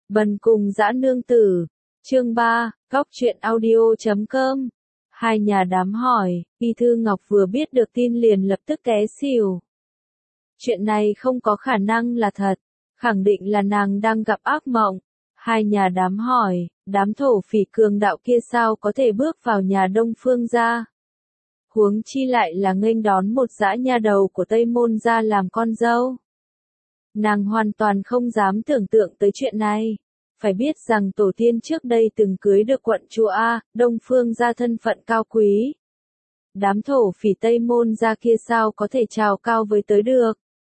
Bần cùng dã nương tử. Chương 3, Góc truyện audio.com. Hai nhà đám hỏi, Y Thư Ngọc vừa biết được tin liền lập tức té xỉu. Chuyện này không có khả năng là thật, khẳng định là nàng đang gặp ác mộng. Hai nhà đám hỏi, đám thổ phỉ cường đạo kia sao có thể bước vào nhà Đông Phương gia? Huống chi lại là nghênh đón một dã nha đầu của Tây Môn gia làm con dâu. Nàng hoàn toàn không dám tưởng tượng tới chuyện này. Phải biết rằng tổ tiên trước đây từng cưới được quận chúa A, Đông Phương gia thân phận cao quý. Đám thổ phỉ Tây Môn gia kia sao có thể trào cao với tới được.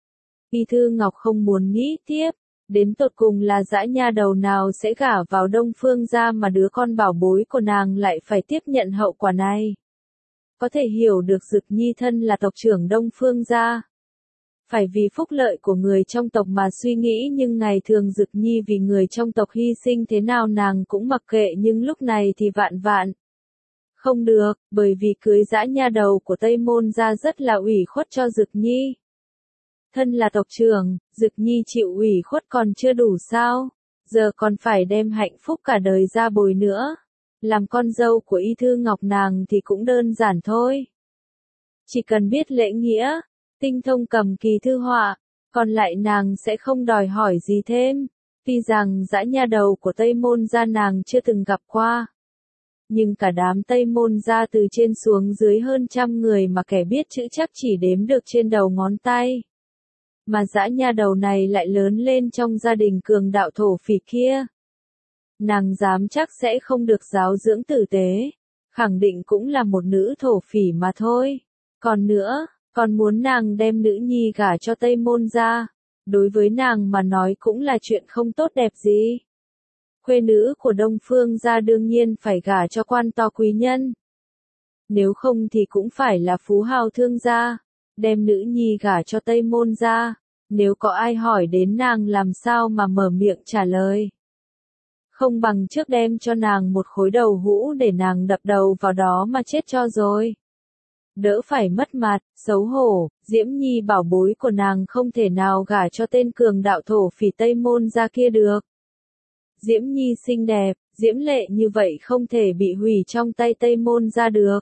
Y Thư Ngọc không muốn nghĩ tiếp, đến tột cùng là dã nha đầu nào sẽ gả vào Đông Phương gia mà đứa con bảo bối của nàng lại phải tiếp nhận hậu quả này. Có thể hiểu được Dực Nhi thân là tộc trưởng Đông Phương gia. Phải vì phúc lợi của người trong tộc mà suy nghĩ, nhưng ngày thường Dực Nhi vì người trong tộc hy sinh thế nào nàng cũng mặc kệ, nhưng lúc này thì vạn. Không được, bởi vì cưới dã nha đầu của Tây Môn gia rất là ủy khuất cho Dực Nhi. Thân là tộc trưởng, Dực Nhi chịu ủy khuất còn chưa đủ sao? Giờ còn phải đem hạnh phúc cả đời ra bồi nữa. Làm con dâu của Y Thư Ngọc nàng thì cũng đơn giản thôi. Chỉ cần biết lễ nghĩa, tinh thông cầm kỳ thư họa, còn lại nàng sẽ không đòi hỏi gì thêm. Tuy rằng dã nha đầu của Tây Môn gia nàng chưa từng gặp qua, nhưng cả đám Tây Môn gia từ trên xuống dưới hơn 100 người mà kẻ biết chữ chắc chỉ đếm được trên đầu ngón tay. Mà dã nha đầu này lại lớn lên trong gia đình cường đạo thổ phỉ kia. Nàng dám chắc sẽ không được giáo dưỡng tử tế, khẳng định cũng là một nữ thổ phỉ mà thôi. Còn nữa, còn muốn nàng đem nữ nhi gả cho Tây Môn gia, đối với nàng mà nói cũng là chuyện không tốt đẹp gì. Khuê nữ của Đông Phương gia đương nhiên phải gả cho quan to quý nhân. Nếu không thì cũng phải là phú hào thương gia, đem nữ nhi gả cho Tây Môn gia, nếu có ai hỏi đến nàng làm sao mà mở miệng trả lời. Không bằng trước đem cho nàng một khối đầu hũ để nàng đập đầu vào đó mà chết cho rồi. Đỡ phải mất mặt, xấu hổ, Diễm Nhi bảo bối của nàng không thể nào gả cho tên cường đạo thổ phỉ Tây Môn gia kia được. Diễm Nhi xinh đẹp, diễm lệ như vậy không thể bị hủy trong tay Tây Môn gia được.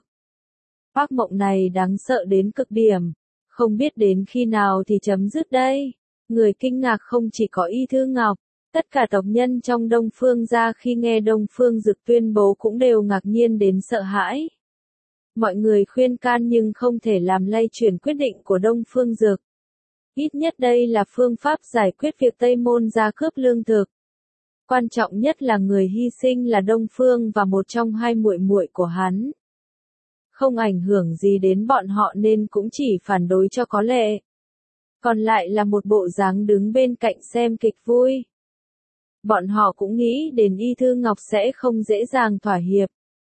Ác mộng này đáng sợ đến cực điểm, không biết đến khi nào thì chấm dứt đây. Người kinh ngạc không chỉ có Y Thư Ngọc, tất cả tộc nhân trong Đông Phương gia khi nghe Đông Phương Dực tuyên bố cũng đều ngạc nhiên đến sợ hãi. Mọi người khuyên can nhưng không thể làm lay chuyển quyết định của Đông Phương Dực. Ít nhất đây là phương pháp giải quyết việc Tây Môn gia cướp lương thực. Quan trọng nhất là người hy sinh là Đông Phương và một trong hai muội muội của hắn. Không ảnh hưởng gì đến bọn họ nên cũng chỉ phản đối cho có lệ. Còn lại là một bộ dáng đứng bên cạnh xem kịch vui. Bọn họ cũng nghĩ đến Y Thư Ngọc sẽ không dễ dàng thỏa hiệp.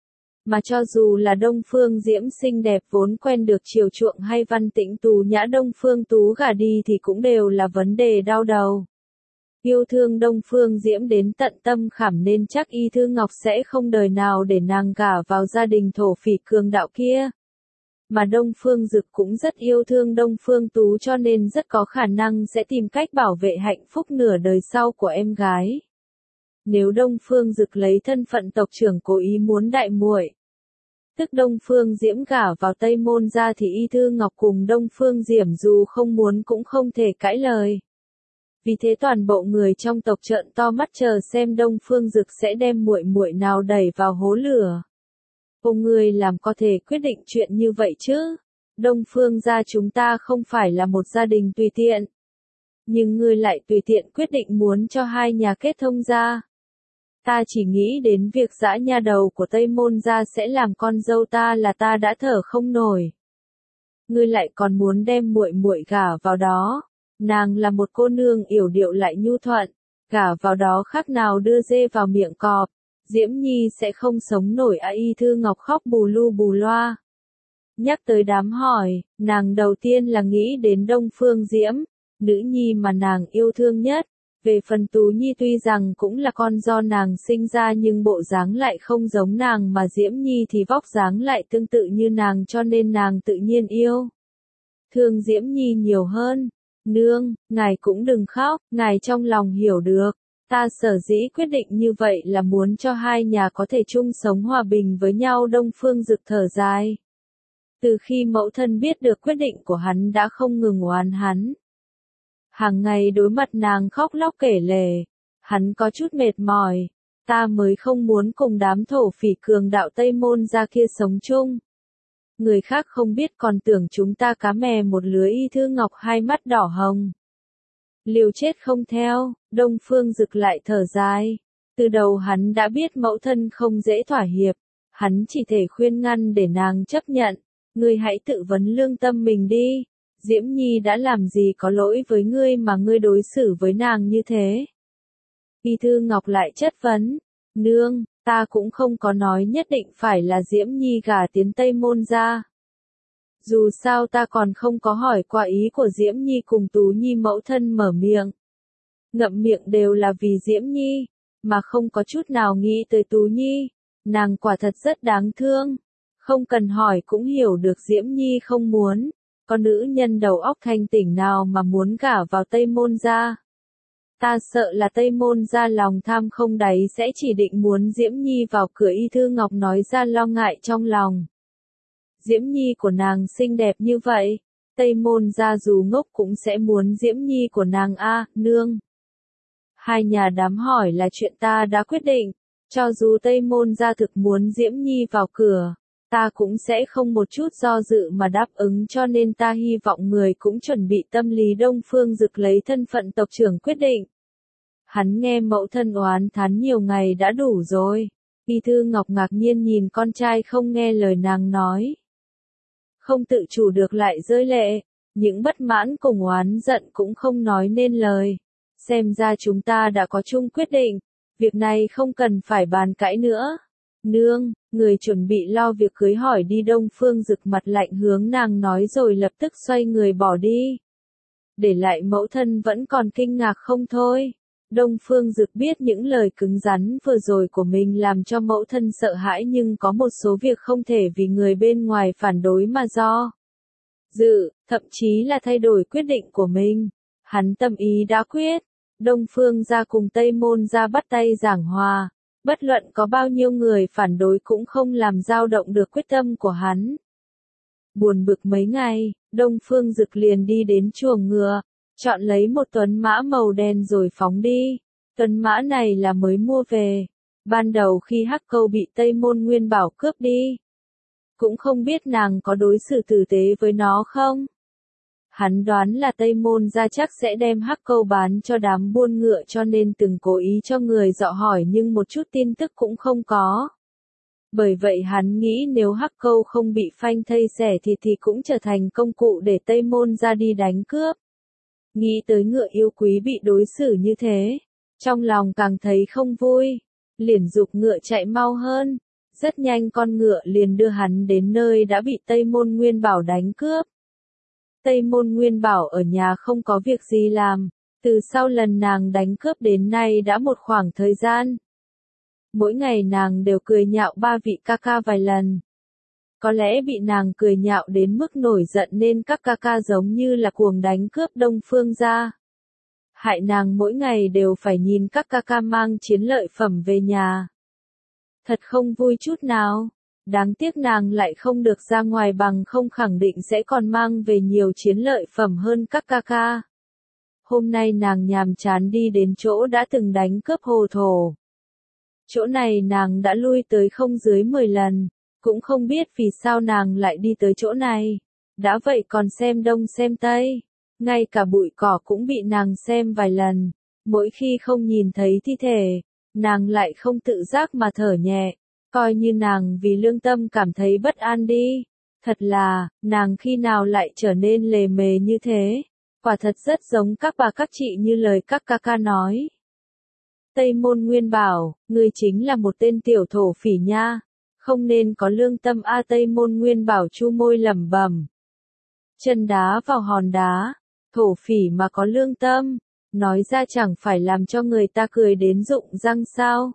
Mà cho dù là Đông Phương Diễm xinh đẹp vốn quen được chiều chuộng hay Văn Tĩnh Tú nhã Đông Phương Tú gả đi thì cũng đều là vấn đề đau đầu. Yêu thương Đông Phương Diễm đến tận tâm khảm nên chắc Y Thư Ngọc sẽ không đời nào để nàng gả vào gia đình thổ phỉ cường đạo kia. Mà Đông Phương Dực cũng rất yêu thương Đông Phương Tú cho nên rất có khả năng sẽ tìm cách bảo vệ hạnh phúc nửa đời sau của em gái. Nếu Đông Phương Dực lấy thân phận tộc trưởng cố ý muốn đại muội, tức Đông Phương Diễm gả vào Tây Môn gia thì Y Thư Ngọc cùng Đông Phương Diễm dù không muốn cũng không thể cãi lời. Vì thế toàn bộ người trong tộc trợn to mắt chờ xem Đông Phương Dực sẽ đem muội muội nào đẩy vào hố lửa. Ông người làm có thể quyết định chuyện như vậy chứ? Đông Phương gia chúng ta không phải là một gia đình tùy tiện. Nhưng ngươi lại tùy tiện quyết định muốn cho hai nhà kết thông gia. Ta chỉ nghĩ đến việc dã nha đầu của Tây Môn gia sẽ làm con dâu ta là ta đã thở không nổi. Ngươi lại còn muốn đem muội muội gả vào đó. Nàng là một cô nương yểu điệu lại nhu thuận, gả vào đó khác nào đưa dê vào miệng cọp. Diễm Nhi sẽ không sống nổi. Y Thư Ngọc khóc bù lu bù loa. Nhắc tới đám hỏi, nàng đầu tiên là nghĩ đến Đông Phương Diễm, nữ nhi mà nàng yêu thương nhất. Về phần Tú Nhi tuy rằng cũng là con do nàng sinh ra nhưng bộ dáng lại không giống nàng, mà Diễm Nhi thì vóc dáng lại tương tự như nàng cho nên nàng tự nhiên yêu thương Diễm Nhi nhiều hơn. Nương, ngài cũng đừng khóc, ngài trong lòng hiểu được. Ta sở dĩ quyết định như vậy là muốn cho hai nhà có thể chung sống hòa bình với nhau. Đông Phương Dực thở dài. Từ khi mẫu thân biết được quyết định của hắn đã không ngừng oán hắn. Hàng ngày đối mặt nàng khóc lóc kể lể. Hắn có chút mệt mỏi. Ta mới không muốn cùng đám thổ phỉ cường đạo Tây Môn gia kia sống chung. Người khác không biết còn tưởng chúng ta cá mè một lưới. Y Thư Ngọc hai mắt đỏ hồng. Liều chết không theo, Đông Phương Dực lại thở dài. Từ đầu hắn đã biết mẫu thân không dễ thỏa hiệp. Hắn chỉ thể khuyên ngăn để nàng chấp nhận. Ngươi hãy tự vấn lương tâm mình đi. Diễm Nhi đã làm gì có lỗi với ngươi mà ngươi đối xử với nàng như thế? Y Thư Ngọc lại chất vấn. Nương, ta cũng không có nói nhất định phải là Diễm Nhi gả tiến Tây Môn gia. Dù sao ta còn không có hỏi qua ý của Diễm Nhi. Cùng Tú Nhi mẫu thân mở miệng. Ngậm miệng đều là vì Diễm Nhi, mà không có chút nào nghĩ tới Tú Nhi. Nàng quả thật rất đáng thương. Không cần hỏi cũng hiểu được Diễm Nhi không muốn. Có nữ nhân đầu óc thanh tỉnh nào mà muốn gả vào Tây Môn gia. Ta sợ là Tây Môn gia lòng tham không đáy sẽ chỉ định muốn Diễm Nhi vào cửa. Y Thư Ngọc nói ra lo ngại trong lòng. Diễm Nhi của nàng xinh đẹp như vậy, Tây Môn gia dù ngốc cũng sẽ muốn Diễm Nhi của nàng a, nương. Hai nhà đám hỏi là chuyện ta đã quyết định, cho dù Tây Môn gia thực muốn Diễm Nhi vào cửa, ta cũng sẽ không một chút do dự mà đáp ứng, cho nên ta hy vọng người cũng chuẩn bị tâm lý. Đông Phương Dực lấy thân phận tộc trưởng quyết định. Hắn nghe mẫu thân oán thán nhiều ngày đã đủ rồi. Y Thư Ngọc ngạc nhiên nhìn con trai không nghe lời nàng nói. Không tự chủ được lại rơi lệ, những bất mãn cùng oán giận cũng không nói nên lời. Xem ra chúng ta đã có chung quyết định, việc này không cần phải bàn cãi nữa. Nương, người chuẩn bị lo việc cưới hỏi đi. Đông Phương Dực mặt lạnh hướng nàng nói rồi lập tức xoay người bỏ đi. Để lại mẫu thân vẫn còn kinh ngạc không thôi. Đông Phương Dực biết những lời cứng rắn vừa rồi của mình làm cho mẫu thân sợ hãi, nhưng có một số việc không thể vì người bên ngoài phản đối mà do dự, thậm chí là thay đổi quyết định của mình. Hắn tâm ý đã quyết. Đông Phương gia cùng Tây Môn gia bắt tay giảng hòa. Bất luận có bao nhiêu người phản đối cũng không làm dao động được quyết tâm của hắn. Buồn bực mấy ngày, Đông Phương Dực liền đi đến chuồng ngựa, chọn lấy một tuấn mã màu đen rồi phóng đi. Tuấn mã này là mới mua về. Ban đầu khi Hắc Câu bị Tây Môn Nguyên Bảo cướp đi, cũng không biết nàng có đối xử tử tế với nó không. Hắn đoán là Tây Môn gia chắc sẽ đem Hắc Câu bán cho đám buôn ngựa, cho nên từng cố ý cho người dọ hỏi nhưng một chút tin tức cũng không có. Bởi vậy hắn nghĩ nếu Hắc Câu không bị phanh thây xẻ thì cũng trở thành công cụ để Tây Môn gia đi đánh cướp. Nghĩ tới ngựa yêu quý bị đối xử như thế, trong lòng càng thấy không vui, liền giục ngựa chạy mau hơn. Rất nhanh con ngựa liền đưa hắn đến nơi đã bị Tây Môn Nguyên Bảo đánh cướp. Tây Môn Nguyên Bảo ở nhà không có việc gì làm, từ sau lần nàng đánh cướp đến nay đã một khoảng thời gian. Mỗi ngày nàng đều cười nhạo ba vị ca ca vài lần. Có lẽ bị nàng cười nhạo đến mức nổi giận nên các ca ca giống như là cuồng đánh cướp Đông Phương gia. Hại nàng mỗi ngày đều phải nhìn các ca ca mang chiến lợi phẩm về nhà. Thật không vui chút nào. Đáng tiếc nàng lại không được ra ngoài, bằng không khẳng định sẽ còn mang về nhiều chiến lợi phẩm hơn các ca ca. Hôm nay nàng nhàm chán đi đến chỗ đã từng đánh cướp Hồ Thổ. Chỗ này nàng đã lui tới không dưới 10 lần, cũng không biết vì sao nàng lại đi tới chỗ này. Đã vậy còn xem đông xem tây, ngay cả bụi cỏ cũng bị nàng xem vài lần. Mỗi khi không nhìn thấy thi thể, nàng lại không tự giác mà thở nhẹ, coi như nàng vì lương tâm cảm thấy bất an đi. Thật là, nàng khi nào lại trở nên lề mề như thế? Quả thật rất giống các bà các chị như lời các ca ca nói. Tây Môn Nguyên bảo, ngươi chính là một tên tiểu thổ phỉ nha, không nên có lương tâm a. Tây Môn Nguyên bảo chu môi lẩm bẩm. Chân đá vào hòn đá, thổ phỉ mà có lương tâm, nói ra chẳng phải làm cho người ta cười đến rụng răng sao?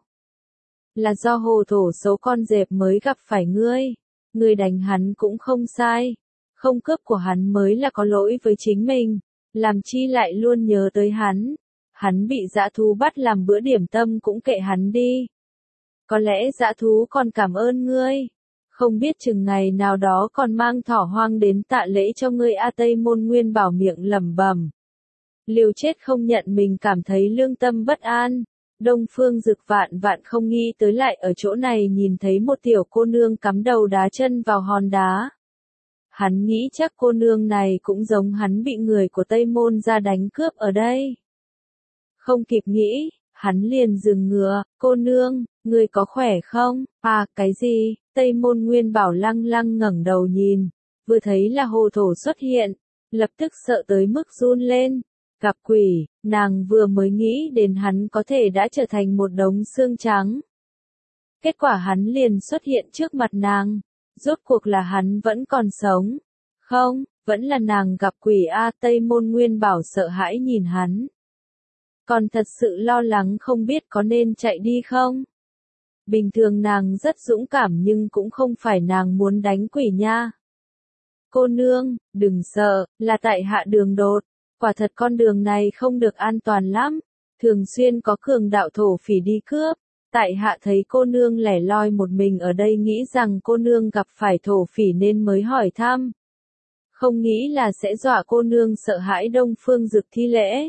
Là do Hồ Thổ xấu con dẹp mới gặp phải ngươi. Ngươi đánh hắn cũng không sai, không cướp của hắn mới là có lỗi với chính mình, làm chi lại luôn nhớ tới hắn. Hắn bị dã thú bắt làm bữa điểm tâm cũng kệ hắn đi. Có lẽ dã thú còn cảm ơn ngươi. Không biết chừng ngày nào đó còn mang thỏ hoang đến tạ lễ cho ngươi a. Tây Môn Nguyên Bảo miệng lẩm bẩm. Liều chết không nhận mình cảm thấy lương tâm bất an. Đông Phương Dực vạn vạn không nghĩ tới lại ở chỗ này nhìn thấy một tiểu cô nương cắm đầu đá chân vào hòn đá. Hắn nghĩ chắc cô nương này cũng giống hắn bị người của Tây Môn ra đánh cướp ở đây. Không kịp nghĩ, hắn liền dừng ngựa. Cô nương, ngươi có khỏe không? À, cái gì? Tây Môn Nguyên Bảo lăng lăng ngẩng đầu nhìn, vừa thấy là hồ thổ xuất hiện, lập tức sợ tới mức run lên. Gặp quỷ, nàng vừa mới nghĩ đến hắn có thể đã trở thành một đống xương trắng. Kết quả hắn liền xuất hiện trước mặt nàng. Rốt cuộc là hắn vẫn còn sống. Không, vẫn là nàng gặp quỷ a. Tây Môn Nguyên Bảo sợ hãi nhìn hắn. Còn thật sự lo lắng không biết có nên chạy đi không? Bình thường nàng rất dũng cảm nhưng cũng không phải nàng muốn đánh quỷ nha. Cô nương, đừng sợ, là tại hạ đường đột. Quả thật con đường này không được an toàn lắm. Thường xuyên có cường đạo thổ phỉ đi cướp. Tại hạ thấy cô nương lẻ loi một mình ở đây nghĩ rằng cô nương gặp phải thổ phỉ nên mới hỏi thăm. Không nghĩ là sẽ dọa cô nương sợ hãi. Đông Phương Dực thi lễ.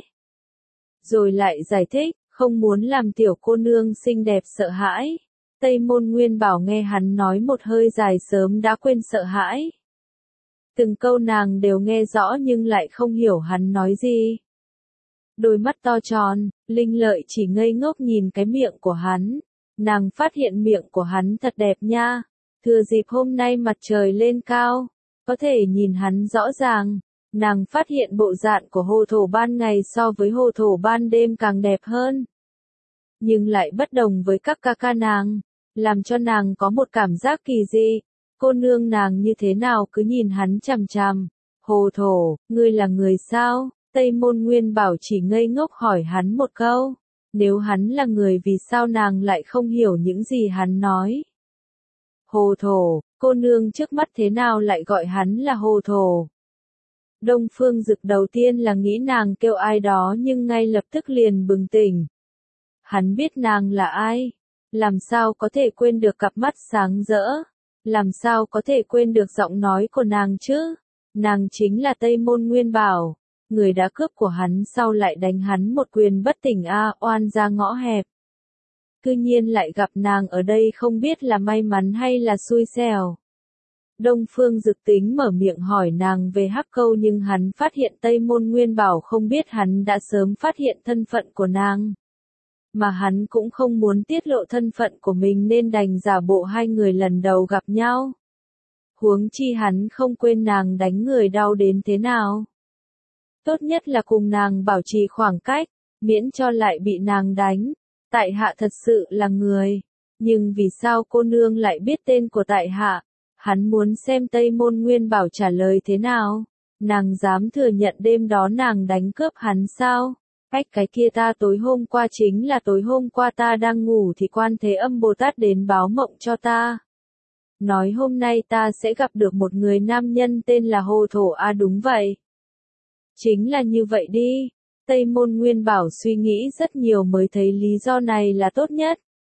Rồi lại giải thích, không muốn làm tiểu cô nương xinh đẹp sợ hãi. Tây Môn Nguyên Bảo nghe hắn nói một hơi dài sớm đã quên sợ hãi. Từng câu nàng đều nghe rõ nhưng lại không hiểu hắn nói gì. Đôi mắt to tròn, Linh Lợi chỉ ngây ngốc nhìn cái miệng của hắn. Nàng phát hiện miệng của hắn thật đẹp nha. Thừa dịp hôm nay mặt trời lên cao, có thể nhìn hắn rõ ràng. Nàng phát hiện bộ dạng của hồ thổ ban ngày so với hồ thổ ban đêm càng đẹp hơn. Nhưng lại bất đồng với các ca ca nàng, làm cho nàng có một cảm giác kỳ dị. Cô nương nàng như thế nào cứ nhìn hắn chằm chằm. Hồ thổ, ngươi là người sao? Tây Môn Nguyên Bảo chỉ ngây ngốc hỏi hắn một câu. Nếu hắn là người vì sao nàng lại không hiểu những gì hắn nói? Hồ thổ, cô nương trước mắt thế nào lại gọi hắn là hồ thổ? Đông Phương Dực đầu tiên là nghĩ nàng kêu ai đó nhưng ngay lập tức liền bừng tỉnh. Hắn biết nàng là ai? Làm sao có thể quên được cặp mắt sáng rỡ? Làm sao có thể quên được giọng nói của nàng chứ? Nàng chính là Tây Môn Nguyên Bảo, người đã cướp của hắn sau lại đánh hắn một quyền bất tỉnh a. Oan ra ngõ hẹp. Cư nhiên lại gặp nàng ở đây không biết là may mắn hay là xui xẻo. Đông Phương Dực tính mở miệng hỏi nàng về Hắc Câu nhưng hắn phát hiện Tây Môn Nguyên Bảo không biết hắn đã sớm phát hiện thân phận của nàng. Mà hắn cũng không muốn tiết lộ thân phận của mình nên đành giả bộ hai người lần đầu gặp nhau. Huống chi hắn không quên nàng đánh người đau đến thế nào. Tốt nhất là cùng nàng bảo trì khoảng cách, miễn cho lại bị nàng đánh. Tại hạ thật sự là người. Nhưng vì sao cô nương lại biết tên của tại hạ? Hắn muốn xem Tây Môn Nguyên Bảo trả lời thế nào. Nàng dám thừa nhận đêm đó nàng đánh cướp hắn sao? Cái kia ta tối hôm qua chính là tối hôm qua ta đang ngủ thì Quan Thế Âm Bồ Tát đến báo mộng cho ta. Nói hôm nay ta sẽ gặp được một người nam nhân tên là Hồ Thổ a. Đúng vậy. Chính là như vậy đi. Tây Môn Nguyên Bảo suy nghĩ rất nhiều mới thấy lý do này là tốt nhất.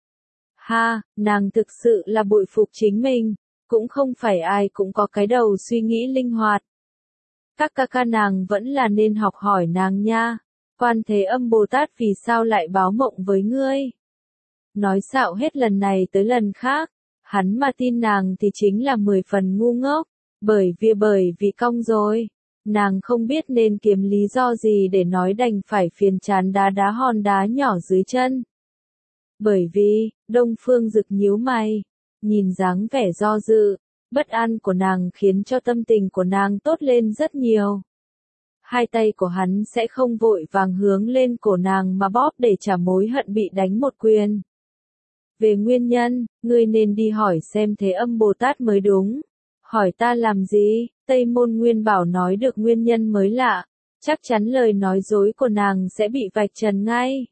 Ha, nàng thực sự là bội phục chính mình. Cũng không phải ai cũng có cái đầu suy nghĩ linh hoạt. Các ca ca nàng vẫn là nên học hỏi nàng nha. Quan Thế Âm Bồ Tát vì sao lại báo mộng với ngươi? Nói xạo hết lần này tới lần khác. Hắn mà tin nàng thì chính là 10 phần ngu ngốc. Bởi vì cong rồi. Nàng không biết nên kiếm lý do gì để nói đành phải phiền chán đá đá hòn đá nhỏ dưới chân. Bởi vì, Đông Phương Dực nhíu mày. Nhìn dáng vẻ do dự, bất an của nàng khiến cho tâm tình của nàng tốt lên rất nhiều. Hai tay của hắn sẽ không vội vàng hướng lên cổ nàng mà bóp để trả mối hận bị đánh một quyền. Về nguyên nhân, ngươi nên đi hỏi xem Thế Âm Bồ Tát mới đúng. Hỏi ta làm gì? Tây Môn Nguyên Bảo nói được nguyên nhân mới lạ. Chắc chắn lời nói dối của nàng sẽ bị vạch trần ngay.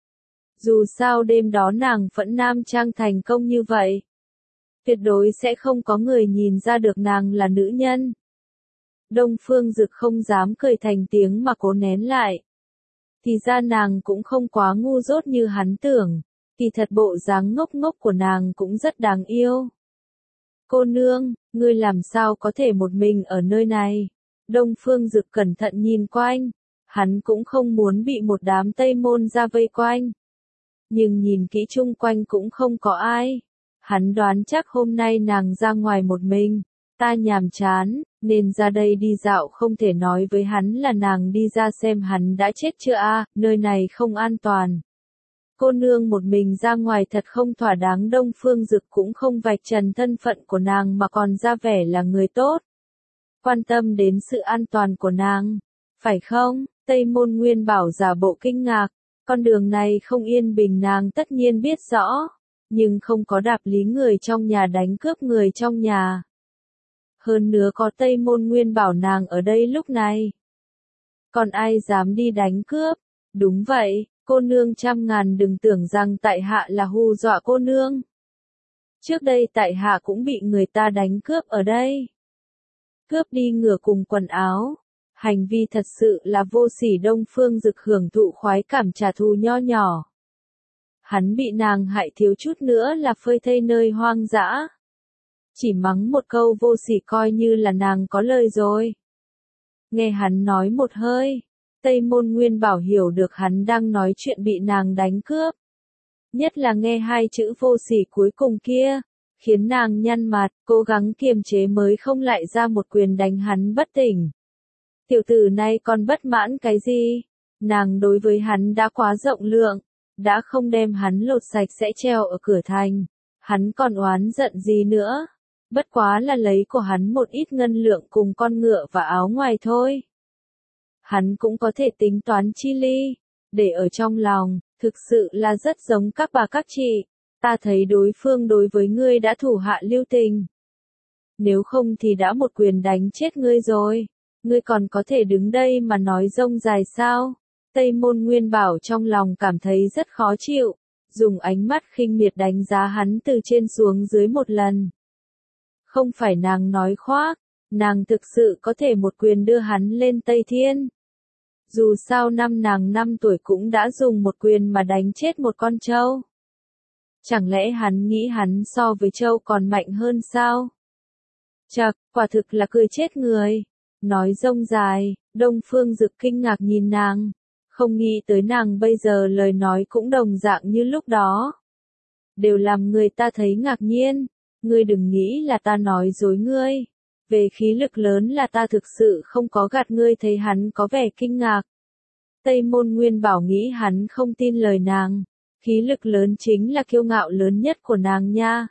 Dù sao đêm đó nàng vẫn nam trang thành công như vậy. Tuyệt đối sẽ không có người nhìn ra được nàng là nữ nhân. Đông Phương Dực không dám cười thành tiếng mà cố nén lại. Thì ra nàng cũng không quá ngu dốt như hắn tưởng, kỳ thật bộ dáng ngốc ngốc của nàng cũng rất đáng yêu. Cô nương, ngươi làm sao có thể một mình ở nơi này? Đông Phương Dực cẩn thận nhìn quanh, hắn cũng không muốn bị một đám Tây Môn ra vây quanh. Nhưng nhìn kỹ chung quanh cũng không có ai. Hắn đoán chắc hôm nay nàng ra ngoài một mình, ta nhàm chán, nên ra đây đi dạo, không thể nói với hắn là nàng đi ra xem hắn đã chết chưa a, nơi này không an toàn. Cô nương một mình ra ngoài thật không thỏa đáng. Đông Phương Dực cũng không vạch trần thân phận của nàng mà còn ra vẻ là người tốt. Quan tâm đến sự an toàn của nàng, phải không? Tây Môn Nguyên Bảo giả bộ kinh ngạc, con đường này không yên bình nàng tất nhiên biết rõ, nhưng không có đạp lý người trong nhà đánh cướp người trong nhà. Hơn nữa có Tây Môn Nguyên Bảo nàng ở đây lúc này. Còn ai dám đi đánh cướp? Đúng vậy, cô nương trăm ngàn đừng tưởng rằng tại hạ là hù dọa cô nương. Trước đây tại hạ cũng bị người ta đánh cướp ở đây. Cướp đi ngựa cùng quần áo. Hành vi thật sự là vô sỉ. Đông Phương Dực hưởng thụ khoái cảm trả thù nho nhỏ. Hắn bị nàng hại thiếu chút nữa là phơi thây nơi hoang dã. Chỉ mắng một câu vô sỉ coi như là nàng có lời rồi. Nghe hắn nói một hơi, Tây Môn Nguyên Bảo hiểu được hắn đang nói chuyện bị nàng đánh cướp. Nhất là nghe hai chữ vô sỉ cuối cùng kia, khiến nàng nhăn mặt, cố gắng kiềm chế mới không lại ra một quyền đánh hắn bất tỉnh. Tiểu tử này còn bất mãn cái gì? Nàng đối với hắn đã quá rộng lượng, đã không đem hắn lột sạch sẽ treo ở cửa thành. Hắn còn oán giận gì nữa? Bất quá là lấy của hắn một ít ngân lượng cùng con ngựa và áo ngoài thôi. Hắn cũng có thể tính toán chi ly, để ở trong lòng, thực sự là rất giống các bà các chị. Ta thấy đối phương đối với ngươi đã thủ hạ lưu tình. Nếu không thì đã một quyền đánh chết ngươi rồi. Ngươi còn có thể đứng đây mà nói rông dài sao? Tây Môn Nguyên Bảo trong lòng cảm thấy rất khó chịu, dùng ánh mắt khinh miệt đánh giá hắn từ trên xuống dưới một lần. Không phải nàng nói khoác, nàng thực sự có thể một quyền đưa hắn lên Tây Thiên. Dù sao nàng 5 tuổi cũng đã dùng một quyền mà đánh chết một con trâu. Chẳng lẽ hắn nghĩ hắn so với trâu còn mạnh hơn sao? Chậc, quả thực là cười chết người. Nói rông dài, Đông Phương Dực kinh ngạc nhìn nàng. Không nghĩ tới nàng bây giờ lời nói cũng đồng dạng như lúc đó. Đều làm người ta thấy ngạc nhiên. Ngươi đừng nghĩ là ta nói dối ngươi. Về khí lực lớn là ta thực sự không có gạt ngươi. Thấy hắn có vẻ kinh ngạc. Tây Môn Nguyên Bảo nghĩ hắn không tin lời nàng. Khí lực lớn chính là kiêu ngạo lớn nhất của nàng nha.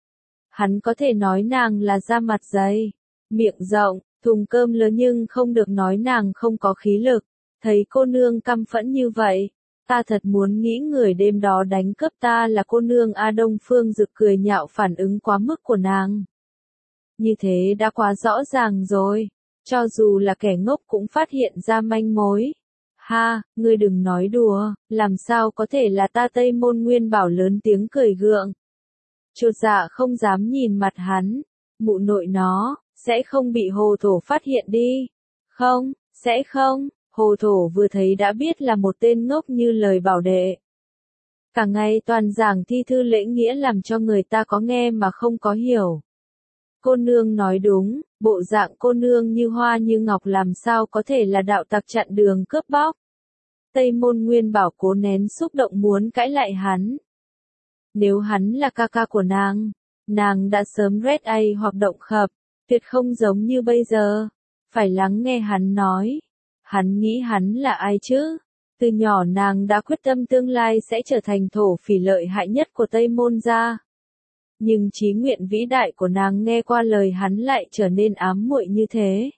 Hắn có thể nói nàng là da mặt dày, miệng rộng, thùng cơm lớn nhưng không được nói nàng không có khí lực. Thấy cô nương căm phẫn như vậy, ta thật muốn nghĩ người đêm đó đánh cướp ta là cô nương A. Đông Phương Dực cười nhạo phản ứng quá mức của nàng. Như thế đã quá rõ ràng rồi, cho dù là kẻ ngốc cũng phát hiện ra manh mối. Ha, ngươi đừng nói đùa, làm sao có thể là ta? Tây Môn Nguyên Bảo lớn tiếng cười gượng. Chột dạ không dám nhìn mặt hắn, mụ nội nó, sẽ không bị hồ thổ phát hiện đi. Không, sẽ không, hồ thổ vừa thấy đã biết là một tên ngốc như lời bảo đệ. Cả ngày toàn giảng thi thư lễ nghĩa làm cho người ta có nghe mà không có hiểu. Cô nương nói đúng, bộ dạng cô nương như hoa như ngọc làm sao có thể là đạo tặc chặn đường cướp bóc. Tây Môn Nguyên Bảo cố nén xúc động muốn cãi lại hắn. Nếu hắn là ca ca của nàng đã sớm red A hoặc động khập, tuyệt không giống như bây giờ. Phải lắng nghe hắn nói. Hắn nghĩ hắn là ai chứ? Từ nhỏ nàng đã quyết tâm tương lai sẽ trở thành thổ phỉ lợi hại nhất của Tây Môn gia. Nhưng chí nguyện vĩ đại của nàng nghe qua lời hắn lại trở nên ám muội như thế.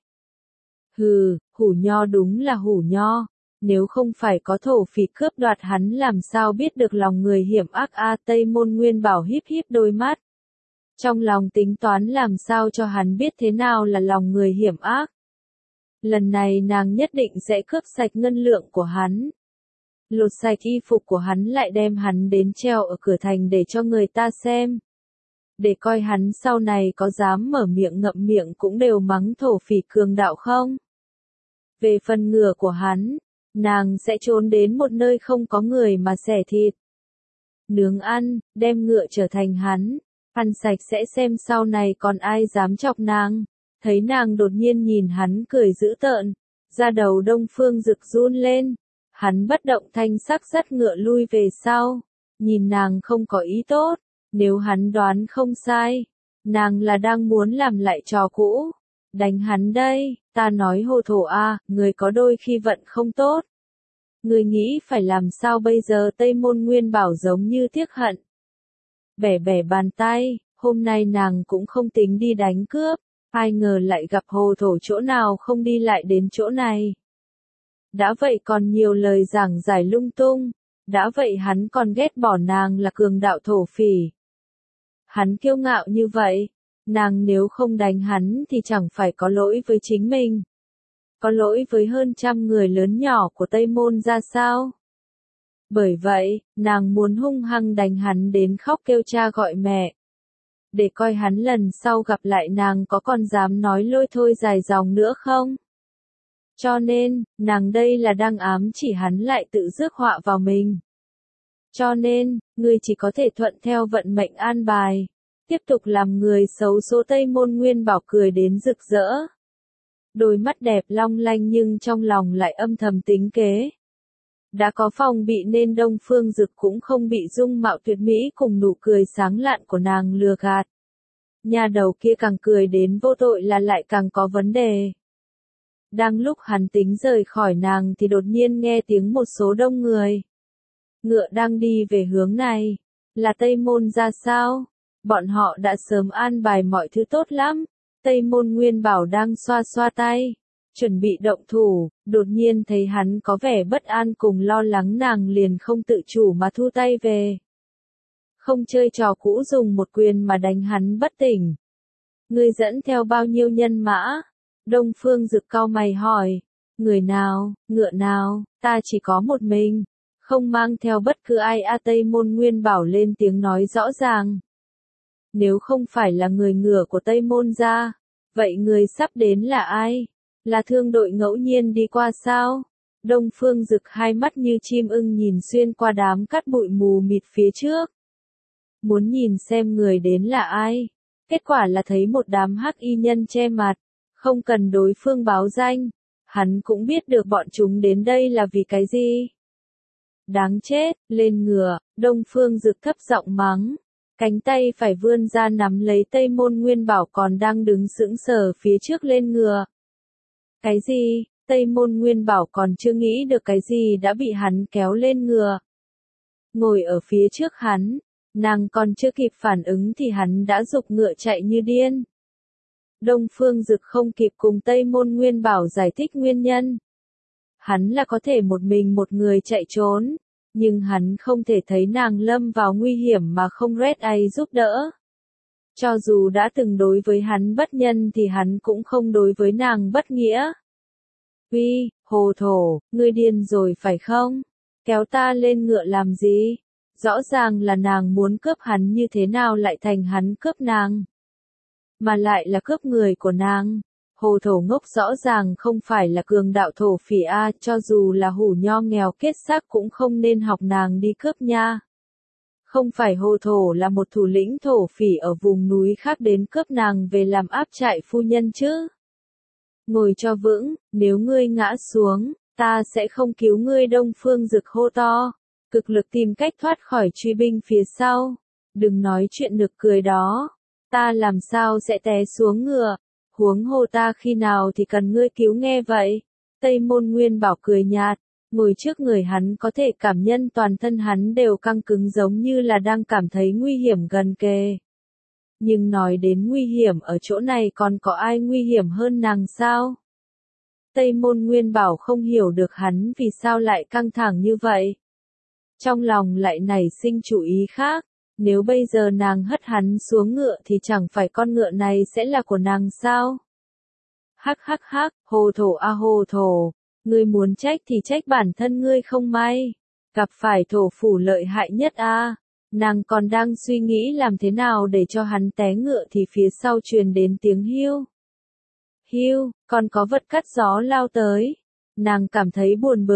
Hừ, hủ nho đúng là hủ nho. Nếu không phải có thổ phỉ cướp đoạt hắn làm sao biết được lòng người hiểm ác a. Tây Môn Nguyên Bảo híp híp đôi mắt. Trong lòng tính toán làm sao cho hắn biết thế nào là lòng người hiểm ác. Lần này nàng nhất định sẽ cướp sạch ngân lượng của hắn. Lột sạch y phục của hắn lại đem hắn đến treo ở cửa thành để cho người ta xem. Để coi hắn sau này có dám mở miệng ngậm miệng cũng đều mắng thổ phỉ cường đạo không. Về phần ngựa của hắn, nàng sẽ trốn đến một nơi không có người mà xẻ thịt. Nướng ăn, đem ngựa trở thành hắn, ăn sạch sẽ xem sau này còn ai dám chọc nàng. Thấy nàng đột nhiên nhìn hắn cười dữ tợn, da đầu Đông Phương Dực run lên, hắn bất động thanh sắc dắt ngựa lui về sau, nhìn nàng không có ý tốt, nếu hắn đoán không sai, nàng là đang muốn làm lại trò cũ, đánh hắn đây, ta nói Hồ Thổ a, người có đôi khi vận không tốt. Người nghĩ phải làm sao bây giờ? Tây Môn Nguyên Bảo giống như tiếc hận. Bẻ bẻ bàn tay, hôm nay nàng cũng không tính đi đánh cướp, ai ngờ lại gặp Hồ Thổ chỗ nào không đi lại đến chỗ này. Đã vậy còn nhiều lời giảng giải lung tung, đã vậy hắn còn ghét bỏ nàng là cường đạo thổ phỉ. Hắn kiêu ngạo như vậy, nàng nếu không đánh hắn thì chẳng phải có lỗi với chính mình. Có lỗi với hơn 100 người lớn nhỏ của Tây Môn ra sao? Bởi vậy, nàng muốn hung hăng đánh hắn đến khóc kêu cha gọi mẹ. Để coi hắn lần sau gặp lại nàng có còn dám nói lôi thôi dài dòng nữa không? Cho nên, nàng đây là đang ám chỉ hắn lại tự rước họa vào mình. Cho nên, ngươi chỉ có thể thuận theo vận mệnh an bài. Tiếp tục làm người xấu số. Tây Môn Nguyên Bảo cười đến rực rỡ. Đôi mắt đẹp long lanh nhưng trong lòng lại âm thầm tính kế. Đã có phòng bị nên Đông Phương Dực cũng không bị dung mạo tuyệt mỹ cùng nụ cười sáng lạn của nàng lừa gạt. Nhà đầu kia càng cười đến vô tội là lại càng có vấn đề. Đang lúc hắn tính rời khỏi nàng thì đột nhiên nghe tiếng một số đông người. Ngựa đang đi về hướng này. Là Tây Môn ra sao? Bọn họ đã sớm an bài mọi thứ tốt lắm. Tây Môn Nguyên Bảo đang xoa xoa tay, chuẩn bị động thủ, đột nhiên thấy hắn có vẻ bất an cùng lo lắng nàng liền không tự chủ mà thu tay về. Không chơi trò cũ dùng một quyền mà đánh hắn bất tỉnh. Ngươi dẫn theo bao nhiêu nhân mã? Đông Phương Dực cau mày hỏi. Người nào, ngựa nào, ta chỉ có một mình, không mang theo bất cứ ai. Tây Môn Nguyên Bảo lên tiếng nói rõ ràng. Nếu không phải là người ngựa của Tây Môn gia, vậy người sắp đến là ai? Là thương đội ngẫu nhiên đi qua sao? Đông Phương Dực hai mắt như chim ưng nhìn xuyên qua đám cát bụi mù mịt phía trước. Muốn nhìn xem người đến là ai? Kết quả là thấy một đám hắc y nhân che mặt, không cần đối phương báo danh. Hắn cũng biết được bọn chúng đến đây là vì cái gì. Đáng chết, lên ngựa, Đông Phương Dực thấp giọng mắng. Cánh tay phải vươn ra nắm lấy Tây Môn Nguyên Bảo còn đang đứng sững sờ phía trước lên ngựa. Cái gì? Tây Môn Nguyên Bảo còn chưa nghĩ được cái gì đã bị hắn kéo lên ngựa. Ngồi ở phía trước hắn, nàng còn chưa kịp phản ứng thì hắn đã giục ngựa chạy như điên. Đông Phương Dực không kịp cùng Tây Môn Nguyên Bảo giải thích nguyên nhân. Hắn là có thể một mình một người chạy trốn. Nhưng hắn không thể thấy nàng lâm vào nguy hiểm mà không red ai giúp đỡ. Cho dù đã từng đối với hắn bất nhân thì hắn cũng không đối với nàng bất nghĩa. Uy, Hồ Thổ, ngươi điên rồi phải không? Kéo ta lên ngựa làm gì? Rõ ràng là nàng muốn cướp hắn, như thế nào lại thành hắn cướp nàng? Mà lại là cướp người của nàng. Hồ Thổ ngốc rõ ràng không phải là cường đạo thổ phỉ cho dù là hủ nho nghèo kết xác cũng không nên học nàng đi cướp nha. Không phải Hồ Thổ là một thủ lĩnh thổ phỉ ở vùng núi khác đến cướp nàng về làm áp trại phu nhân chứ. Ngồi cho vững, nếu ngươi ngã xuống, ta sẽ không cứu ngươi. Đông Phương Dực hô to, cực lực tìm cách thoát khỏi truy binh phía sau. Đừng nói chuyện nực cười đó, ta làm sao sẽ té xuống ngựa. Huống hồ ta khi nào thì cần ngươi cứu nghe vậy? Tây Môn Nguyên Bảo cười nhạt, ngồi trước người hắn có thể cảm nhận toàn thân hắn đều căng cứng giống như là đang cảm thấy nguy hiểm gần kề. Nhưng nói đến nguy hiểm ở chỗ này còn có ai nguy hiểm hơn nàng sao? Tây Môn Nguyên Bảo không hiểu được hắn vì sao lại căng thẳng như vậy. Trong lòng lại nảy sinh chủ ý khác. Nếu bây giờ nàng hất hắn xuống ngựa thì chẳng phải con ngựa này sẽ là của nàng sao? Hắc hắc hắc, Hồ Thổ Hồ Thổ, ngươi muốn trách thì trách bản thân ngươi không may. Gặp phải thổ phủ lợi hại nhất nàng còn đang suy nghĩ làm thế nào để cho hắn té ngựa thì phía sau truyền đến tiếng hiu. Hiu, còn có vật cắt gió lao tới. Nàng cảm thấy buồn bực,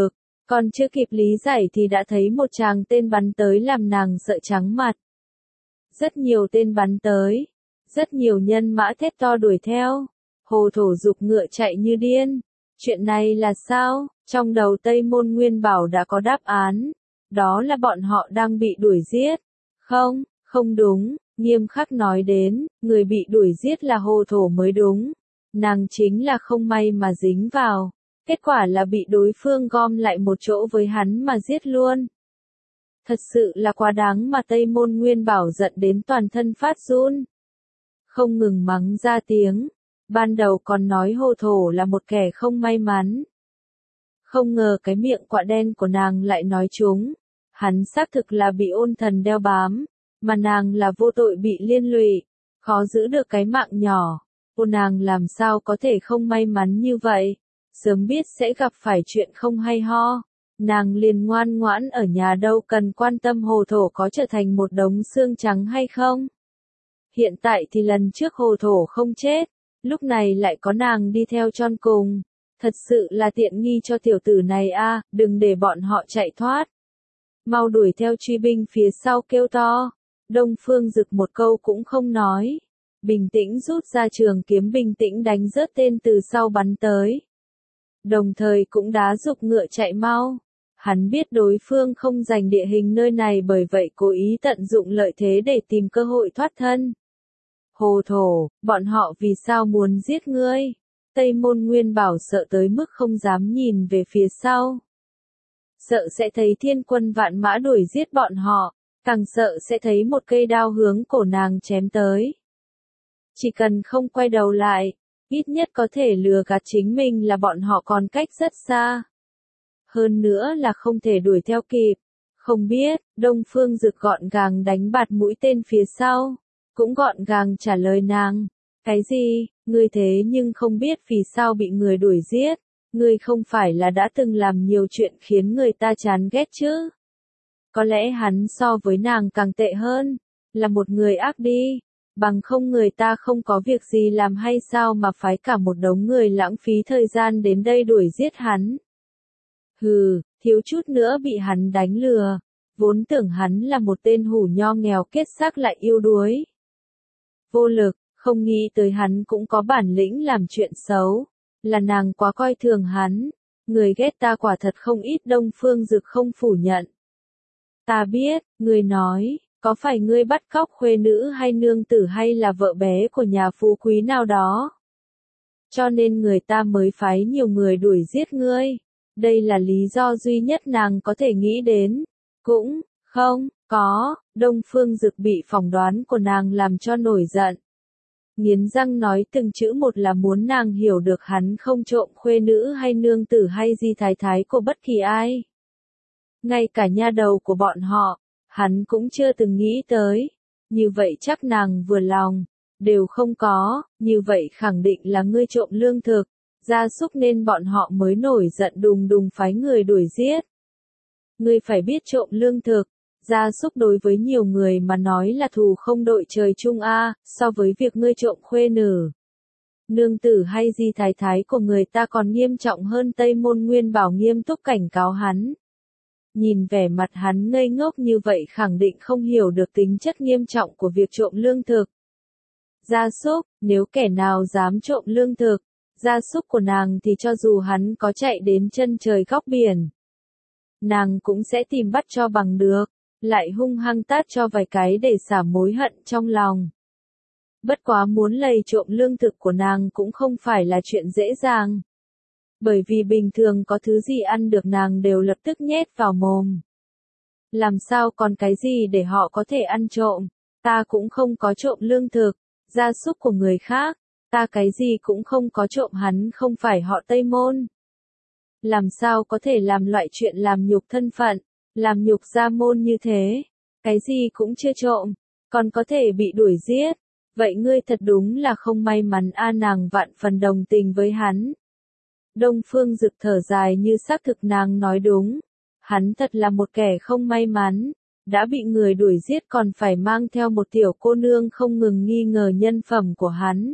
Còn chưa kịp lý giải thì đã thấy một chàng tên bắn tới làm nàng sợ trắng mặt. Rất nhiều tên bắn tới. Rất nhiều nhân mã thét to đuổi theo. Hồ thổ giục ngựa chạy như điên. Chuyện này là sao? Trong đầu Tây Môn Nguyên Bảo đã có đáp án. Đó là bọn họ đang bị đuổi giết. Không, không đúng. Nghiêm khắc nói đến, người bị đuổi giết là hồ thổ mới đúng. Nàng chính là không may mà dính vào. Kết quả là bị đối phương gom lại một chỗ với hắn mà giết luôn. Thật sự là quá đáng mà Tây Môn Nguyên Bảo giận đến toàn thân phát run. Không ngừng mắng ra tiếng. Ban đầu còn nói hồ thổ là một kẻ không may mắn. Không ngờ cái miệng quạ đen của nàng lại nói trúng. Hắn xác thực là bị ôn thần đeo bám. Mà nàng là vô tội bị liên lụy. Khó giữ được cái mạng nhỏ. Cô nàng làm sao có thể không may mắn như vậy. Sớm biết sẽ gặp phải chuyện không hay ho. Nàng liền ngoan ngoãn ở nhà đâu cần quan tâm hồ thổ có trở thành một đống xương trắng hay không. Hiện tại thì lần trước hồ thổ không chết. Lúc này lại có nàng đi theo tròn cùng. Thật sự là tiện nghi cho tiểu tử này a, đừng để bọn họ chạy thoát. Mau đuổi theo truy binh phía sau kêu to. Đông Phương Dực một câu cũng không nói. Bình tĩnh rút ra trường kiếm bình tĩnh đánh rớt tên từ sau bắn tới. Đồng thời cũng đá giục ngựa chạy mau. Hắn biết đối phương không giành địa hình nơi này bởi vậy cố ý tận dụng lợi thế để tìm cơ hội thoát thân. Hồ thổ, bọn họ vì sao muốn giết ngươi? Tây Môn Nguyên Bảo sợ tới mức không dám nhìn về phía sau. Sợ sẽ thấy thiên quân vạn mã đuổi giết bọn họ, càng sợ sẽ thấy một cây đao hướng cổ nàng chém tới. Chỉ cần không quay đầu lại, ít nhất có thể lừa gạt chính mình là bọn họ còn cách rất xa. Hơn nữa là không thể đuổi theo kịp. Không biết, Đông Phương Dực gọn gàng đánh bạt mũi tên phía sau. Cũng gọn gàng trả lời nàng. Cái gì, ngươi thế nhưng không biết vì sao bị người đuổi giết. Ngươi không phải là đã từng làm nhiều chuyện khiến người ta chán ghét chứ. Có lẽ hắn so với nàng càng tệ hơn. Là một người ác đi. Bằng không người ta không có việc gì làm hay sao mà phái cả một đống người lãng phí thời gian đến đây đuổi giết hắn. Hừ, thiếu chút nữa bị hắn đánh lừa. Vốn tưởng hắn là một tên hủ nho nghèo kết xác lại yếu đuối. Vô lực, không nghĩ tới hắn cũng có bản lĩnh làm chuyện xấu. Là nàng quá coi thường hắn. Người ghét ta quả thật không ít. Đông Phương Dực không phủ nhận. Ta biết, người nói, có phải ngươi bắt cóc khuê nữ hay nương tử hay là vợ bé của nhà phú quý nào đó? Cho nên người ta mới phái nhiều người đuổi giết ngươi. Đây là lý do duy nhất nàng có thể nghĩ đến. Cũng, không, có, Đông Phương Dực bị phỏng đoán của nàng làm cho nổi giận. Nghiến răng nói từng chữ một là muốn nàng hiểu được hắn không trộm khuê nữ hay nương tử hay di thái thái của bất kỳ ai. Ngay cả nha đầu của bọn họ, hắn cũng chưa từng nghĩ tới. Như vậy chắc nàng vừa lòng. Đều không có, như vậy khẳng định là ngươi trộm lương thực. Gia súc nên bọn họ mới nổi giận đùng đùng phái người đuổi giết. Ngươi phải biết trộm lương thực. Gia súc đối với nhiều người mà nói là thù không đội trời chung a, so với việc ngươi trộm khuê nữ. Nương tử hay di thái thái của người ta còn nghiêm trọng hơn. Tây Môn Nguyên Bảo nghiêm túc cảnh cáo hắn. Nhìn vẻ mặt hắn ngây ngốc như vậy khẳng định không hiểu được tính chất nghiêm trọng của việc trộm lương thực. Gia súc, nếu kẻ nào dám trộm lương thực, gia súc của nàng thì cho dù hắn có chạy đến chân trời góc biển, nàng cũng sẽ tìm bắt cho bằng được, lại hung hăng tát cho vài cái để xả mối hận trong lòng. Bất quá muốn lầy trộm lương thực của nàng cũng không phải là chuyện dễ dàng. Bởi vì bình thường có thứ gì ăn được nàng đều lập tức nhét vào mồm. Làm sao còn cái gì để họ có thể ăn trộm? Ta cũng không có trộm lương thực, gia súc của người khác. Ta cái gì cũng không có trộm, hắn không phải họ Tây Môn. Làm sao có thể làm loại chuyện làm nhục thân phận, làm nhục gia môn như thế? Cái gì cũng chưa trộm, còn có thể bị đuổi giết. Vậy ngươi thật đúng là không may mắn a, nàng vạn phần đồng tình với hắn. Đông Phương Dực thở dài như xác thực nàng nói đúng. Hắn thật là một kẻ không may mắn. Đã bị người đuổi giết còn phải mang theo một tiểu cô nương không ngừng nghi ngờ nhân phẩm của hắn.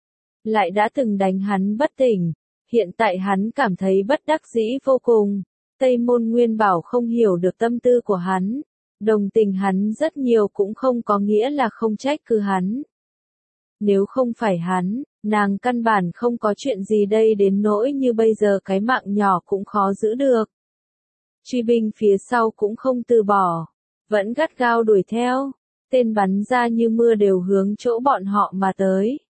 Lại đã từng đánh hắn bất tỉnh. Hiện tại hắn cảm thấy bất đắc dĩ vô cùng. Tây Môn Nguyên Bảo không hiểu được tâm tư của hắn, đồng tình hắn rất nhiều cũng không có nghĩa là không trách cứ hắn. Nếu không phải hắn, nàng căn bản không có chuyện gì đây đến nỗi như bây giờ cái mạng nhỏ cũng khó giữ được. Truy binh phía sau cũng không từ bỏ, vẫn gắt gao đuổi theo, tên bắn ra như mưa đều hướng chỗ bọn họ mà tới.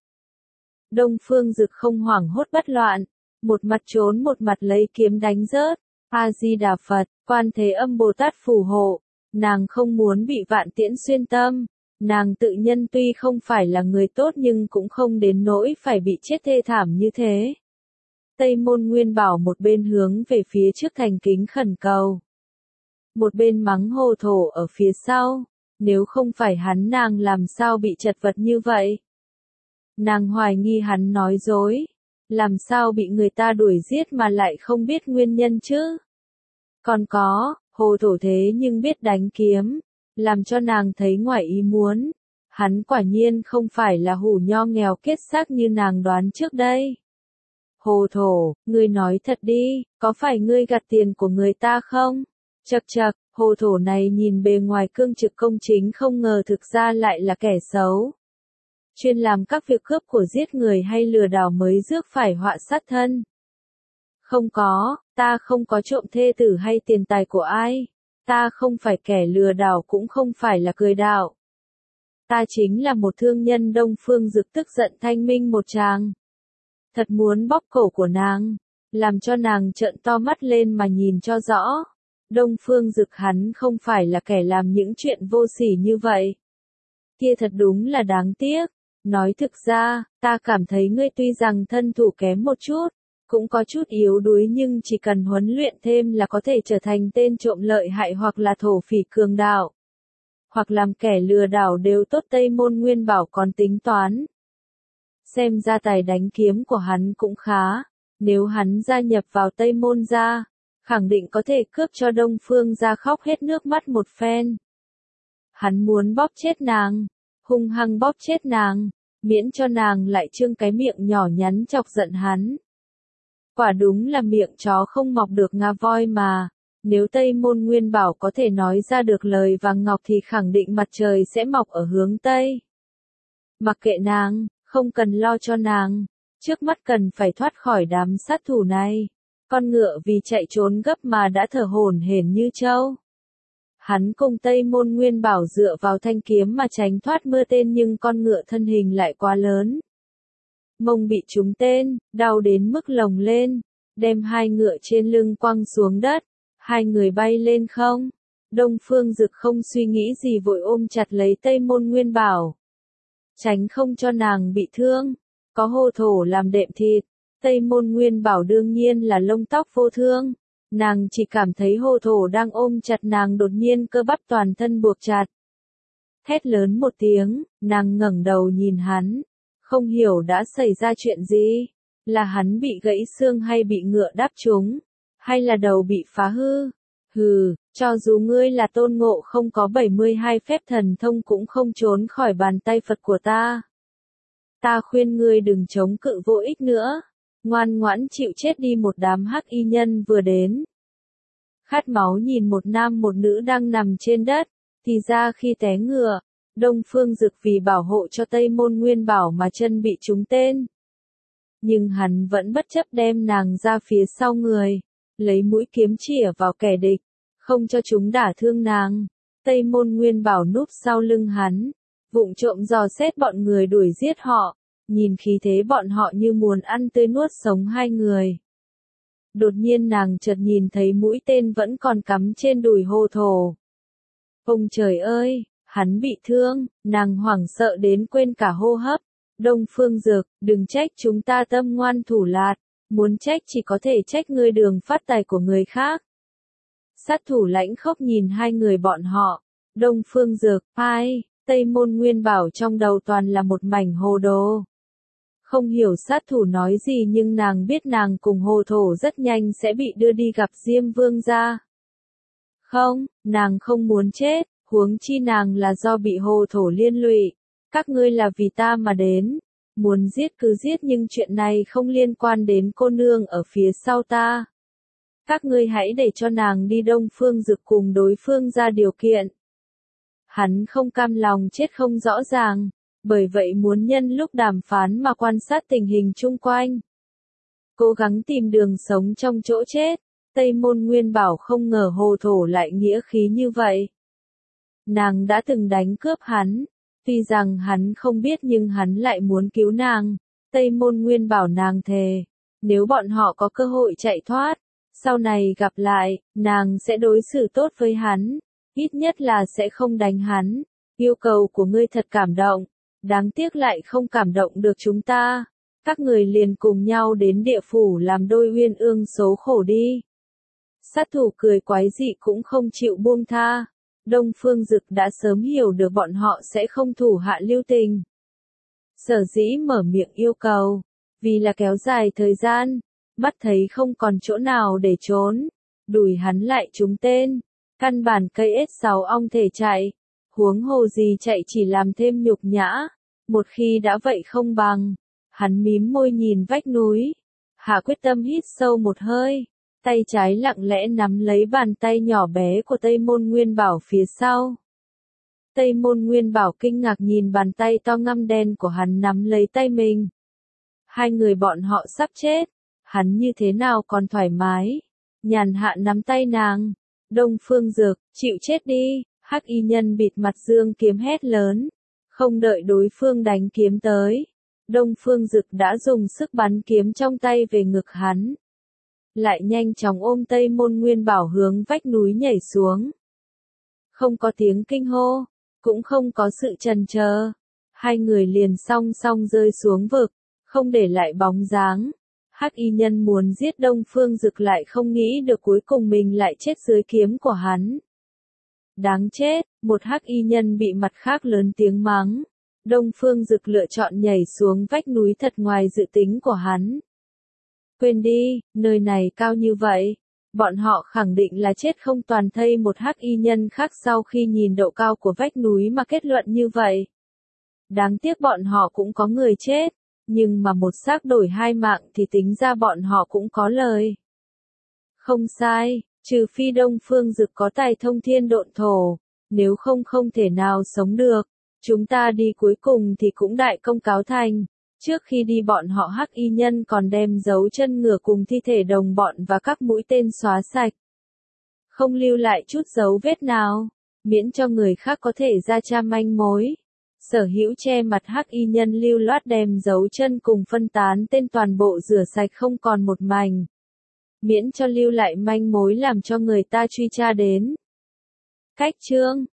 Đông Phương Dực không hoảng hốt bất loạn, một mặt trốn một mặt lấy kiếm đánh rớt. A Di Đà Phật, Quan Thế Âm Bồ Tát phù hộ, nàng không muốn bị vạn tiễn xuyên tâm, nàng tự nhân tuy không phải là người tốt nhưng cũng không đến nỗi phải bị chết thê thảm như thế. Tây Môn Nguyên Bảo một bên hướng về phía trước thành kính khẩn cầu, một bên mắng Hồ Thổ ở phía sau, nếu không phải hắn nàng làm sao bị chật vật như vậy. Nàng hoài nghi hắn nói dối. Làm sao bị người ta đuổi giết mà lại không biết nguyên nhân chứ? Còn có, Hồ Thổ thế nhưng biết đánh kiếm, làm cho nàng thấy ngoài ý muốn. Hắn quả nhiên không phải là hủ nho nghèo kết xác như nàng đoán trước đây. Hồ Thổ, ngươi nói thật đi, có phải ngươi gạt tiền của người ta không? Chậc chậc, Hồ Thổ này nhìn bề ngoài cương trực công chính không ngờ thực ra lại là kẻ xấu. Chuyên làm các việc cướp của giết người hay lừa đảo mới rước phải họa sát thân. Không có, ta không có trộm thê tử hay tiền tài của ai. Ta không phải kẻ lừa đảo cũng không phải là cười đạo. Ta chính là một thương nhân. Đông Phương Dực tức giận thanh minh một tràng. Thật muốn bóp cổ của nàng, làm cho nàng trợn to mắt lên mà nhìn cho rõ. Đông Phương Dực hắn không phải là kẻ làm những chuyện vô sỉ như vậy. Kia thật đúng là đáng tiếc. Nói thực ra, ta cảm thấy ngươi tuy rằng thân thủ kém một chút, cũng có chút yếu đuối nhưng chỉ cần huấn luyện thêm là có thể trở thành tên trộm lợi hại hoặc là thổ phỉ cường đạo. Hoặc làm kẻ lừa đảo đều tốt. Tây Môn Nguyên Bảo còn tính toán. Xem ra tài đánh kiếm của hắn cũng khá, nếu hắn gia nhập vào Tây Môn gia, khẳng định có thể cướp cho Đông Phương gia khóc hết nước mắt một phen. Hắn muốn bóp chết nàng, hung hăng bóp chết nàng, miễn cho nàng lại trương cái miệng nhỏ nhắn chọc giận hắn. Quả đúng là miệng chó không mọc được ngà voi mà, nếu Tây Môn Nguyên Bảo có thể nói ra được lời vàng ngọc thì khẳng định mặt trời sẽ mọc ở hướng Tây. Mặc kệ nàng, không cần lo cho nàng, trước mắt cần phải thoát khỏi đám sát thủ này. Con ngựa vì chạy trốn gấp mà đã thở hổn hển như trâu. Hắn cùng Tây Môn Nguyên Bảo dựa vào thanh kiếm mà tránh thoát mưa tên nhưng con ngựa thân hình lại quá lớn. Mông bị trúng tên, đau đến mức lồng lên, đem hai ngựa trên lưng quăng xuống đất, hai người bay lên không. Đông Phương Dực không suy nghĩ gì vội ôm chặt lấy Tây Môn Nguyên Bảo. Tránh không cho nàng bị thương, có Hồ Thổ làm đệm thịt, Tây Môn Nguyên Bảo đương nhiên là lông tóc vô thương. Nàng chỉ cảm thấy Hồ Thổ đang ôm chặt nàng đột nhiên cơ bắp toàn thân buộc chặt. Thét lớn một tiếng, nàng ngẩng đầu nhìn hắn, không hiểu đã xảy ra chuyện gì, là hắn bị gãy xương hay bị ngựa đáp trúng, hay là đầu bị phá hư. Hừ, cho dù ngươi là Tôn Ngộ không có 72 phép thần thông cũng không trốn khỏi bàn tay Phật của ta. Ta khuyên ngươi đừng chống cự vô ích nữa. Ngoan ngoãn chịu chết đi. Một đám hắc y nhân vừa đến. Khát máu nhìn một nam một nữ đang nằm trên đất, thì ra khi té ngựa, Đông Phương Dực vì bảo hộ cho Tây Môn Nguyên Bảo mà chân bị trúng tên. Nhưng hắn vẫn bất chấp đem nàng ra phía sau người, lấy mũi kiếm chĩa vào kẻ địch, không cho chúng đả thương nàng. Tây Môn Nguyên Bảo núp sau lưng hắn, vụng trộm dò xét bọn người đuổi giết họ, nhìn khí thế bọn họ như muốn ăn tươi nuốt sống hai người. Đột nhiên nàng chợt nhìn thấy mũi tên vẫn còn cắm trên đùi Hồ Thổ. Ông trời ơi, hắn bị thương, nàng hoảng sợ đến quên cả hô hấp. Đông Phương Dực, đừng trách chúng ta tâm ngoan thủ lạt, muốn trách chỉ có thể trách ngươi đường phát tài của người khác. Sát thủ lãnh khốc nhìn hai người bọn họ, Đông Phương Dực, ai, Tây Môn Nguyên Bảo trong đầu toàn là một mảnh hồ đồ. Không hiểu sát thủ nói gì nhưng nàng biết nàng cùng Hồ Thổ rất nhanh sẽ bị đưa đi gặp Diêm Vương gia. Không, nàng không muốn chết, huống chi nàng là do bị Hồ Thổ liên lụy. Các ngươi là vì ta mà đến, muốn giết cứ giết nhưng chuyện này không liên quan đến cô nương ở phía sau ta. Các ngươi hãy để cho nàng đi. Đông Phương Dực cùng đối phương ra điều kiện. Hắn không cam lòng chết không rõ ràng, bởi vậy muốn nhân lúc đàm phán mà quan sát tình hình chung quanh. Cố gắng tìm đường sống trong chỗ chết. Tây Môn Nguyên Bảo không ngờ Hồ Thổ lại nghĩa khí như vậy. Nàng đã từng đánh cướp hắn, tuy rằng hắn không biết nhưng hắn lại muốn cứu nàng. Tây Môn Nguyên bảo nàng thề, nếu bọn họ có cơ hội chạy thoát, sau này gặp lại, nàng sẽ đối xử tốt với hắn, ít nhất là sẽ không đánh hắn. Yêu cầu của ngươi thật cảm động, đáng tiếc lại không cảm động được chúng ta. Các người liền cùng nhau đến địa phủ làm đôi uyên ương số khổ đi. Sát thủ cười quái dị cũng không chịu buông tha. Đông Phương Dực đã sớm hiểu được bọn họ sẽ không thủ hạ lưu tình. Sở dĩ mở miệng yêu cầu, vì là kéo dài thời gian, mắt thấy không còn chỗ nào để trốn, đùi hắn lại trúng tên, căn bản cây S6 ong thể chạy, huống hồ gì chạy chỉ làm thêm nhục nhã, một khi đã vậy không bằng. Hắn mím môi nhìn vách núi, hạ quyết tâm hít sâu một hơi, tay trái lặng lẽ nắm lấy bàn tay nhỏ bé của Tây Môn Nguyên Bảo phía sau. Tây Môn Nguyên Bảo kinh ngạc nhìn bàn tay to ngăm đen của hắn nắm lấy tay mình. Hai người bọn họ sắp chết, hắn như thế nào còn thoải mái, nhàn hạ nắm tay nàng. Đông Phương Dực, chịu chết đi, Hắc y nhân bịt mặt dương kiếm hét lớn, không đợi đối phương đánh kiếm tới. Đông Phương Dực đã dùng sức bắn kiếm trong tay về ngực hắn. Lại nhanh chóng ôm Tây Môn Nguyên Bảo hướng vách núi nhảy xuống. Không có tiếng kinh hô, cũng không có sự chần chờ. Hai người liền song song rơi xuống vực, không để lại bóng dáng. Hắc y nhân muốn giết Đông Phương Dực lại không nghĩ được cuối cùng mình lại chết dưới kiếm của hắn. Đáng chết, một hắc y nhân bị mặt khác lớn tiếng mắng. Đông Phương Dực lựa chọn nhảy xuống vách núi thật ngoài dự tính của hắn. Quên đi, nơi này cao như vậy, bọn họ khẳng định là chết không toàn thây. Một hắc y nhân khác sau khi nhìn độ cao của vách núi mà kết luận như vậy. Đáng tiếc bọn họ cũng có người chết, nhưng mà một xác đổi hai mạng thì tính ra bọn họ cũng có lời. Không sai, trừ phi Đông Phương Dực có tài thông thiên độn thổ, nếu không không thể nào sống được. Chúng ta đi cuối cùng thì cũng đại công cáo thành. Trước khi đi bọn họ hắc y nhân còn đem dấu chân ngựa cùng thi thể đồng bọn và các mũi tên xóa sạch. Không lưu lại chút dấu vết nào, miễn cho người khác có thể ra tra manh mối. Sở hữu che mặt hắc y nhân lưu loát đem dấu chân cùng phân tán tên toàn bộ rửa sạch không còn một mảnh. Miễn cho lưu lại manh mối làm cho người ta truy tra đến. Cách chương